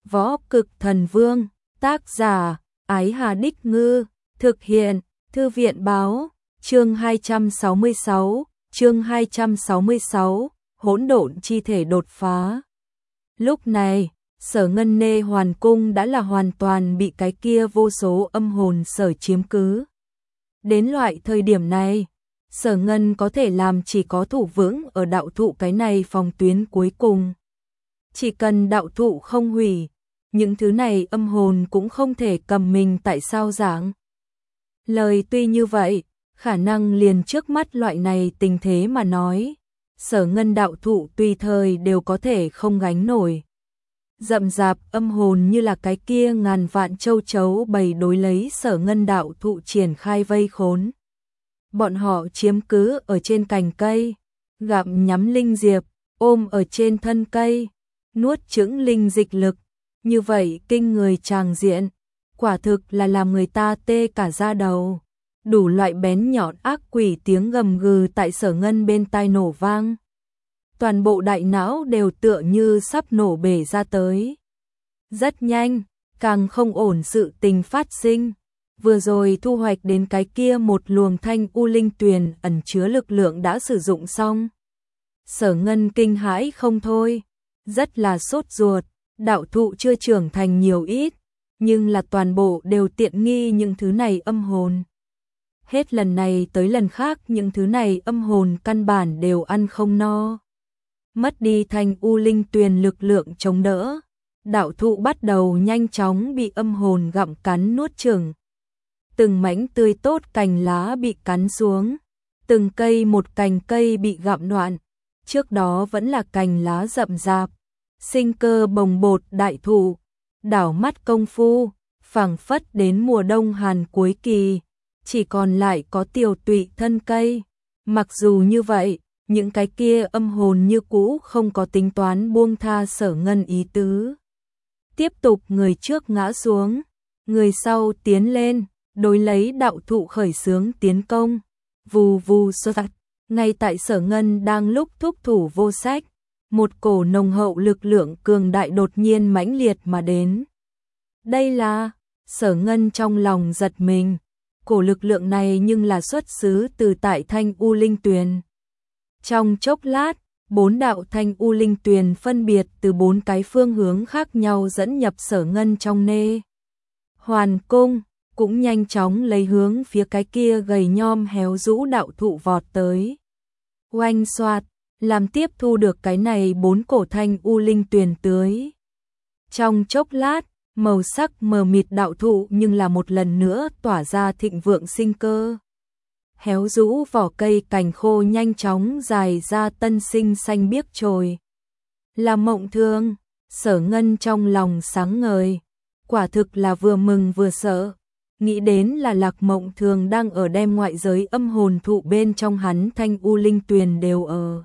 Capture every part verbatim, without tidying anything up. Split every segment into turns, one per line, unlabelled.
Võ Cực Thần Vương, tác giả, Ái Hà Đích Ngư, thực hiện, Thư viện báo, chương hai trăm sáu mươi sáu, chương hai trăm sáu mươi sáu, hỗn độn chi thể đột phá. Lúc này, Sở Ngân Nê Hoàn Cung đã là hoàn toàn bị cái kia vô số âm hồn sở chiếm cứ. Đến loại thời điểm này, Sở Ngân có thể làm chỉ có thủ vững ở đạo thụ cái này phòng tuyến cuối cùng. Chỉ cần đạo thụ không hủy, những thứ này âm hồn cũng không thể cầm mình tại sao giảng. Lời tuy như vậy, khả năng liền trước mắt loại này tình thế mà nói, Sở Ngân đạo thụ tùy thời đều có thể không gánh nổi. Rậm rạp âm hồn như là cái kia ngàn vạn châu chấu bầy đối lấy Sở Ngân đạo thụ triển khai vây khốn. Bọn họ chiếm cứ ở trên cành cây, gặm nhắm linh diệp, ôm ở trên thân cây, nuốt chửng linh dịch lực, như vậy kinh người tràng diện, quả thực là làm người ta tê cả da đầu. Đủ loại bén nhọn ác quỷ tiếng gầm gừ tại Sở Ngân bên tai nổ vang. Toàn bộ đại não đều tựa như sắp nổ bể ra tới. Rất nhanh, càng không ổn sự tình phát sinh. Vừa rồi thu hoạch đến cái kia một luồng thanh u linh tuyền ẩn chứa lực lượng đã sử dụng xong. Sở Ngân kinh hãi không thôi, rất là sốt ruột, đạo thụ chưa trưởng thành nhiều ít, nhưng là toàn bộ đều tiện nghi những thứ này âm hồn. Hết lần này tới lần khác những thứ này âm hồn căn bản đều ăn không no. Mất đi thanh u linh tuyền lực lượng chống đỡ, đạo thụ bắt đầu nhanh chóng bị âm hồn gặm cắn nuốt chửng. Từng mảnh tươi tốt cành lá bị cắn xuống, từng cây một cành cây bị gặm đoạn, trước đó vẫn là cành lá rậm rạp, sinh cơ bồng bột đại thụ, đảo mắt công phu, phảng phất đến mùa đông hàn cuối kỳ, chỉ còn lại có tiều tụy thân cây. Mặc dù như vậy, những cái kia âm hồn như cũ không có tính toán buông tha Sở Ngân ý tứ. Tiếp tục người trước ngã xuống, người sau tiến lên, đối lấy đạo thụ khởi xướng tiến công. Vù vù xuất sạch, ngay tại Sở Ngân đang lúc thúc thủ vô sách, một cổ nồng hậu lực lượng cường đại đột nhiên mãnh liệt mà đến. Đây là, Sở Ngân trong lòng giật mình, cổ lực lượng này nhưng là xuất xứ từ tại thanh u linh tuyền. Trong chốc lát, bốn đạo thanh u linh tuyền phân biệt từ bốn cái phương hướng khác nhau dẫn nhập Sở Ngân trong nê Hoàn Cung, cũng nhanh chóng lấy hướng phía cái kia gầy nhom héo rũ đạo thụ vọt tới. Oanh xoạt, làm tiếp thu được cái này bốn cổ thanh u linh tuyền tưới. Trong chốc lát, màu sắc mờ mịt đạo thụ nhưng là một lần nữa tỏa ra thịnh vượng sinh cơ. Héo rũ vỏ cây cành khô nhanh chóng dài ra tân sinh xanh biếc trồi. Là Mộng Thương, Sở Ngân trong lòng sáng ngời, quả thực là vừa mừng vừa sợ. Nghĩ đến là Lạc Mộng Thường đang ở đem ngoại giới âm hồn thụ bên trong hắn thanh u linh tuyền đều ở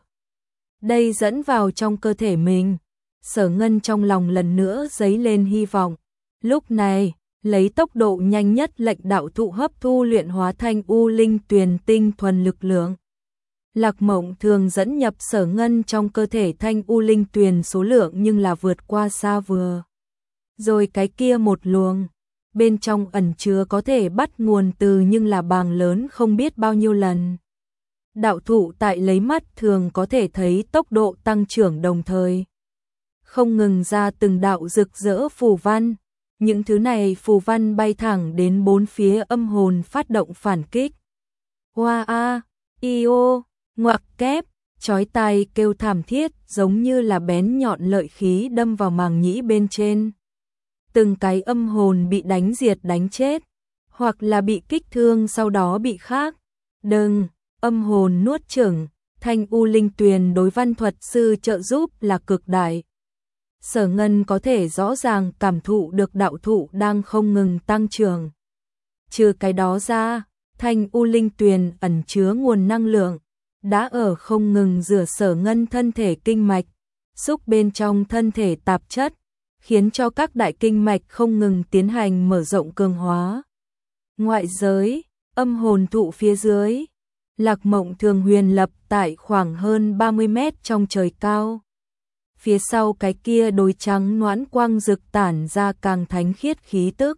đây dẫn vào trong cơ thể mình. Sở Ngân trong lòng lần nữa dấy lên hy vọng. Lúc này, lấy tốc độ nhanh nhất lệnh đạo thụ hấp thu luyện hóa thanh u linh tuyền tinh thuần lực lượng. Lạc Mộng Thường dẫn nhập Sở Ngân trong cơ thể thanh u linh tuyền số lượng nhưng là vượt qua xa vừa. Rồi cái kia một luồng, bên trong ẩn chứa có thể bắt nguồn từ nhưng là bàng lớn không biết bao nhiêu lần. Đạo thụ tại lấy mắt thường có thể thấy tốc độ tăng trưởng đồng thời. Không ngừng ra từng đạo rực rỡ phù văn. Những thứ này phù văn bay thẳng đến bốn phía âm hồn phát động phản kích. Hoa a, i ô, ngoặc kép, chói tai kêu thảm thiết giống như là bén nhọn lợi khí đâm vào màng nhĩ bên trên. Từng cái âm hồn bị đánh diệt đánh chết, hoặc là bị kích thương sau đó bị khác. Đừng, âm hồn nuốt chửng, thanh u linh tuyền đối văn thuật sư trợ giúp là cực đại. Sở Ngân có thể rõ ràng cảm thụ được đạo thụ đang không ngừng tăng trưởng. Trừ cái đó ra, thanh u linh tuyền ẩn chứa nguồn năng lượng, đã ở không ngừng rửa Sở Ngân thân thể kinh mạch, xúc bên trong thân thể tạp chất, khiến cho các đại kinh mạch không ngừng tiến hành mở rộng cường hóa. Ngoại giới, âm hồn thụ phía dưới, Lạc Mộng Thường huyền lập tại khoảng hơn ba mươi mét trong trời cao. phía sau cái kia đôi trắng noãn quang rực tản ra càng thánh khiết khí tức.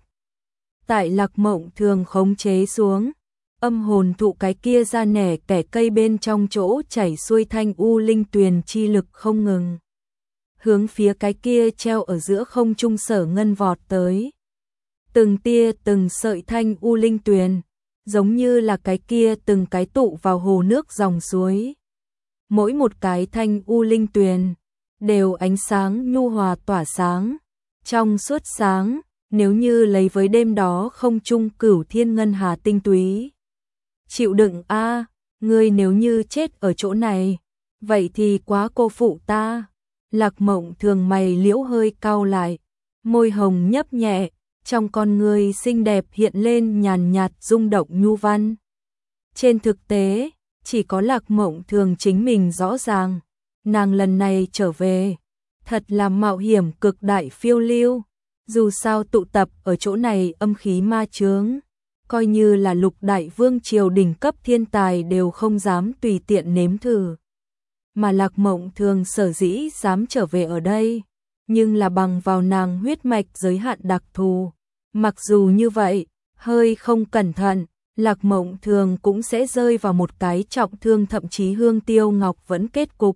Tại Lạc Mộng Thường khống chế xuống, âm hồn thụ cái kia ra nẻ kẻ cây bên trong chỗ chảy xuôi thanh u linh tuyền chi lực không ngừng. Hướng phía cái kia treo ở giữa không trung Sở Ngân vọt tới. Từng tia từng sợi thanh u linh tuyền, giống như là cái kia từng cái tụ vào hồ nước dòng suối. Mỗi một cái thanh u linh tuyền đều ánh sáng nhu hòa tỏa sáng, trong suốt sáng, nếu như lấy với đêm đó không trung cửu thiên ngân hà tinh túy. Chịu đựng a, à, ngươi nếu như chết ở chỗ này, vậy thì quá cô phụ ta. Lạc Mộng Thường mày liễu hơi cau lại, môi hồng nhấp nhẹ, trong con người xinh đẹp hiện lên nhàn nhạt rung động nhu văn. Trên thực tế, chỉ có Lạc Mộng Thường chính mình rõ ràng, nàng lần này trở về, thật là mạo hiểm cực đại phiêu lưu, dù sao tụ tập ở chỗ này âm khí ma chướng, coi như là lục đại vương triều đỉnh cấp thiên tài đều không dám tùy tiện nếm thử. Mà Lạc Mộng Thường sở dĩ dám trở về ở đây, nhưng là bằng vào nàng huyết mạch giới hạn đặc thù. Mặc dù như vậy, hơi không cẩn thận, Lạc Mộng Thường cũng sẽ rơi vào một cái trọng thương thậm chí hương tiêu ngọc vẫn kết cục.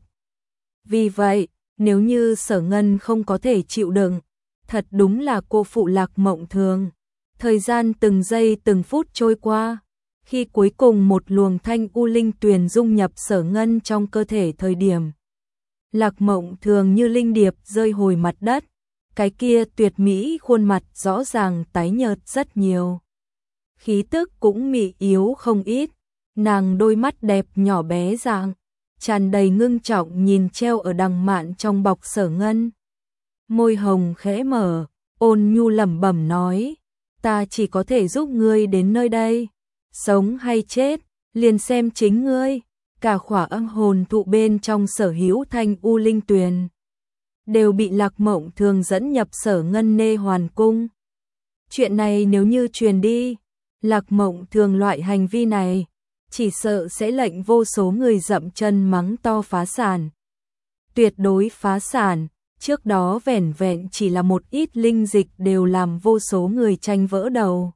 Vì vậy, nếu như Sở Ngân không có thể chịu đựng, thật đúng là cô phụ Lạc Mộng Thường. Thời gian từng giây từng phút trôi qua, khi cuối cùng một luồng thanh u linh tuyền dung nhập Sở Ngân trong cơ thể thời điểm. Lạc Mộng Thường như linh điệp rơi hồi mặt đất, cái kia tuyệt mỹ khuôn mặt rõ ràng tái nhợt rất nhiều. Khí tức cũng mị yếu không ít, nàng đôi mắt đẹp nhỏ bé dạng, tràn đầy ngưng trọng nhìn treo ở đằng mạn trong bọc Sở Ngân. Môi hồng khẽ mở, ôn nhu lẩm bẩm nói, ta chỉ có thể giúp ngươi đến nơi đây, sống hay chết, liền xem chính ngươi. Cả khỏa âm hồn thụ bên trong sở hữu thanh u linh tuyền đều bị Lạc Mộng Thường dẫn nhập Sở Ngân nê hoàn cung. Chuyện này nếu như truyền đi, Lạc Mộng Thường loại hành vi này chỉ sợ sẽ lệnh vô số người dậm chân mắng to phá sản. Tuyệt đối phá sản, trước đó vẻn vẹn chỉ là một ít linh dịch đều làm vô số người tranh vỡ đầu.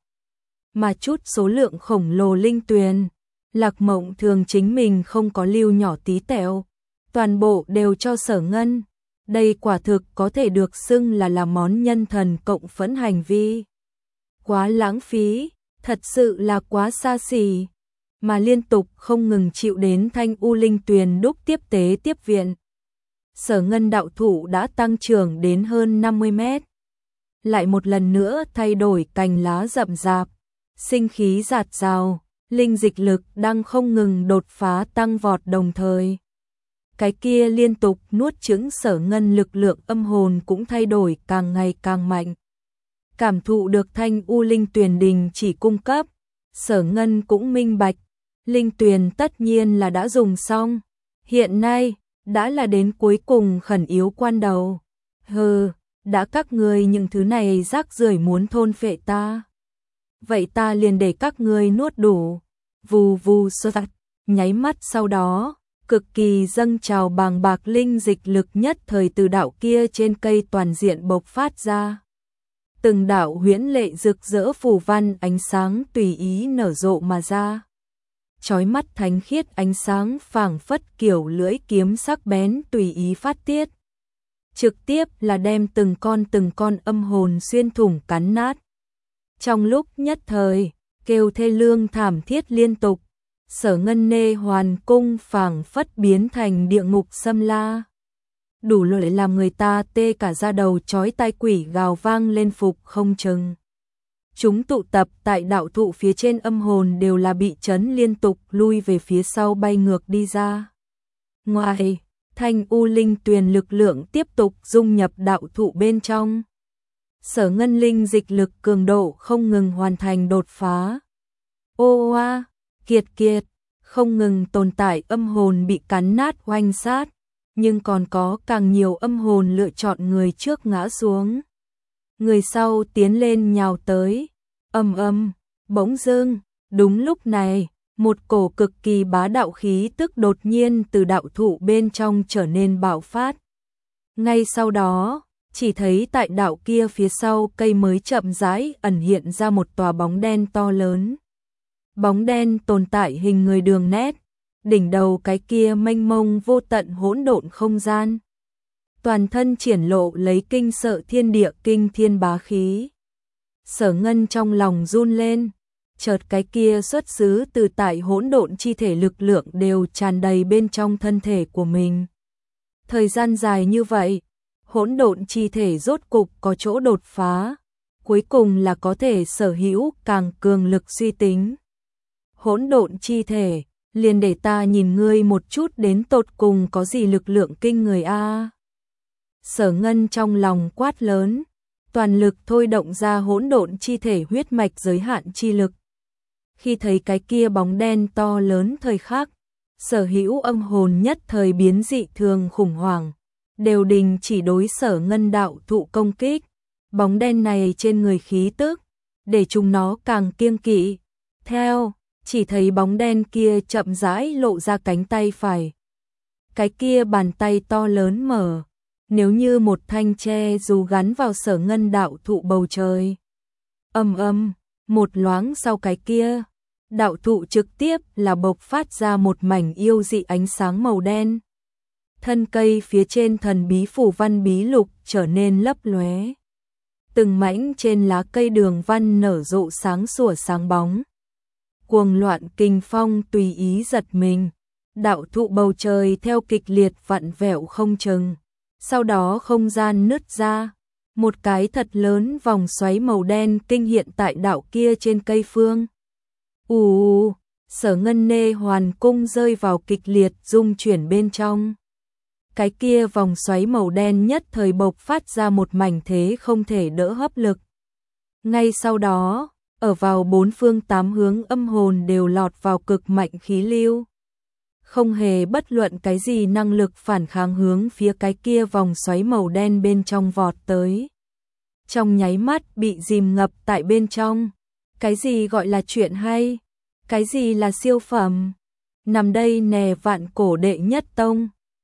Mà chút số lượng khổng lồ linh tuyền, Lạc Mộng Thường chính mình không có lưu nhỏ tí tẹo, toàn bộ đều cho Sở Ngân. Đây quả thực có thể được xưng là là món nhân thần cộng phẫn hành vi. Quá lãng phí, thật sự là quá xa xỉ, mà liên tục không ngừng chịu đến thanh u linh tuyền đúc tiếp tế tiếp viện. Sở Ngân đạo thụ đã tăng trưởng đến hơn năm mươi mét. Lại một lần nữa thay đổi cành lá rậm rạp, sinh khí dạt dào, linh dịch lực đang không ngừng đột phá tăng vọt đồng thời. Cái kia liên tục nuốt chửng Sở Ngân lực lượng âm hồn cũng thay đổi càng ngày càng mạnh. Cảm thụ được thanh u linh tuyền đình chỉ cung cấp, Sở Ngân cũng minh bạch, linh tuyền tất nhiên là đã dùng xong. Hiện nay, đã là đến cuối cùng khẩn yếu quan đầu. Hừ, đã các ngươi những thứ này rác rưởi muốn thôn phệ ta. Vậy ta liền để các ngươi nuốt đủ. Vù vù sơ tạch, nháy mắt sau đó, cực kỳ dâng trào bàng bạc linh dịch lực nhất thời từ đạo kia trên cây toàn diện bộc phát ra. Từng đạo huyễn lệ rực rỡ phù văn ánh sáng tùy ý nở rộ mà ra. Chói mắt thánh khiết ánh sáng phảng phất kiểu lưỡi kiếm sắc bén tùy ý phát tiết. Trực tiếp là đem từng con từng con âm hồn xuyên thủng cắn nát. Trong lúc nhất thời, kêu thê lương thảm thiết liên tục, Sở Ngân nê hoàn cung phảng phất biến thành địa ngục xâm la. Đủ loại làm người ta tê cả da đầu, chói tai quỷ gào vang lên phục không chừng. Chúng tụ tập tại đạo thụ phía trên âm hồn đều là bị chấn liên tục lui về phía sau bay ngược đi ra. Ngoài, thanh u linh tuyền lực lượng tiếp tục dung nhập đạo thụ bên trong. Sở Ngân linh dịch lực cường độ không ngừng hoàn thành đột phá. Ô oa, kiệt kiệt, không ngừng tồn tại âm hồn bị cắn nát oanh sát, nhưng còn có càng nhiều âm hồn lựa chọn người trước ngã xuống. Người sau tiến lên nhào tới, ầm ầm, bỗng dưng, đúng lúc này, một cổ cực kỳ bá đạo khí tức đột nhiên từ đạo thụ bên trong trở nên bạo phát. Ngay sau đó, chỉ thấy tại đạo kia phía sau cây mới chậm rãi ẩn hiện ra một tòa bóng đen to lớn. Bóng đen tồn tại hình người đường nét, đỉnh đầu cái kia mênh mông vô tận hỗn độn không gian. Toàn thân triển lộ lấy kinh sợ thiên địa kinh thiên bá khí. Sở Ngân trong lòng run lên, chợt cái kia xuất xứ từ tại hỗn độn chi thể lực lượng đều tràn đầy bên trong thân thể của mình. Thời gian dài như vậy, hỗn độn chi thể rốt cục có chỗ đột phá, cuối cùng là có thể sở hữu càng cường lực suy tính. Hỗn độn chi thể, liền để ta nhìn ngươi một chút đến tột cùng có gì lực lượng kinh người a. Sở Ngân trong lòng quát lớn, toàn lực thôi động ra hỗn độn chi thể huyết mạch giới hạn chi lực. Khi thấy cái kia bóng đen to lớn thời khắc, sở hữu âm hồn nhất thời biến dị thường khủng hoảng, đều đình chỉ đối Sở Ngân đạo thụ công kích. Bóng đen này trên người khí tức, để chúng nó càng kiêng kỵ. Theo, chỉ thấy bóng đen kia chậm rãi lộ ra cánh tay phải. Cái kia bàn tay to lớn mở, nếu như một thanh tre dù gắn vào Sở Ngân đạo thụ bầu trời. Ầm ầm, một loáng sau cái kia, đạo thụ trực tiếp là bộc phát ra một mảnh yêu dị ánh sáng màu đen. Thân cây phía trên thần bí phù văn bí lục trở nên lấp lóe. Từng mảnh trên lá cây đường văn nở rộ sáng sủa sáng bóng. Cuồng loạn kinh phong tùy ý giật mình. Đạo thụ bầu trời theo kịch liệt vặn vẹo không chừng. Sau đó không gian nứt ra. Một cái thật lớn vòng xoáy màu đen kinh hiện tại đạo kia trên cây phương. Ù, Sở Ngân nê hoàn cung rơi vào kịch liệt rung chuyển bên trong. Cái kia vòng xoáy màu đen nhất thời bộc phát ra một mảnh thế không thể đỡ hấp lực. Ngay sau đó, ở vào bốn phương tám hướng âm hồn đều lọt vào cực mạnh khí lưu. Không hề bất luận cái gì năng lực phản kháng hướng phía cái kia vòng xoáy màu đen bên trong vọt tới. Trong nháy mắt bị dìm ngập tại bên trong. Cái gì gọi là chuyện hay? Cái gì là siêu phẩm? Nằm đây nè vạn cổ đệ nhất tông.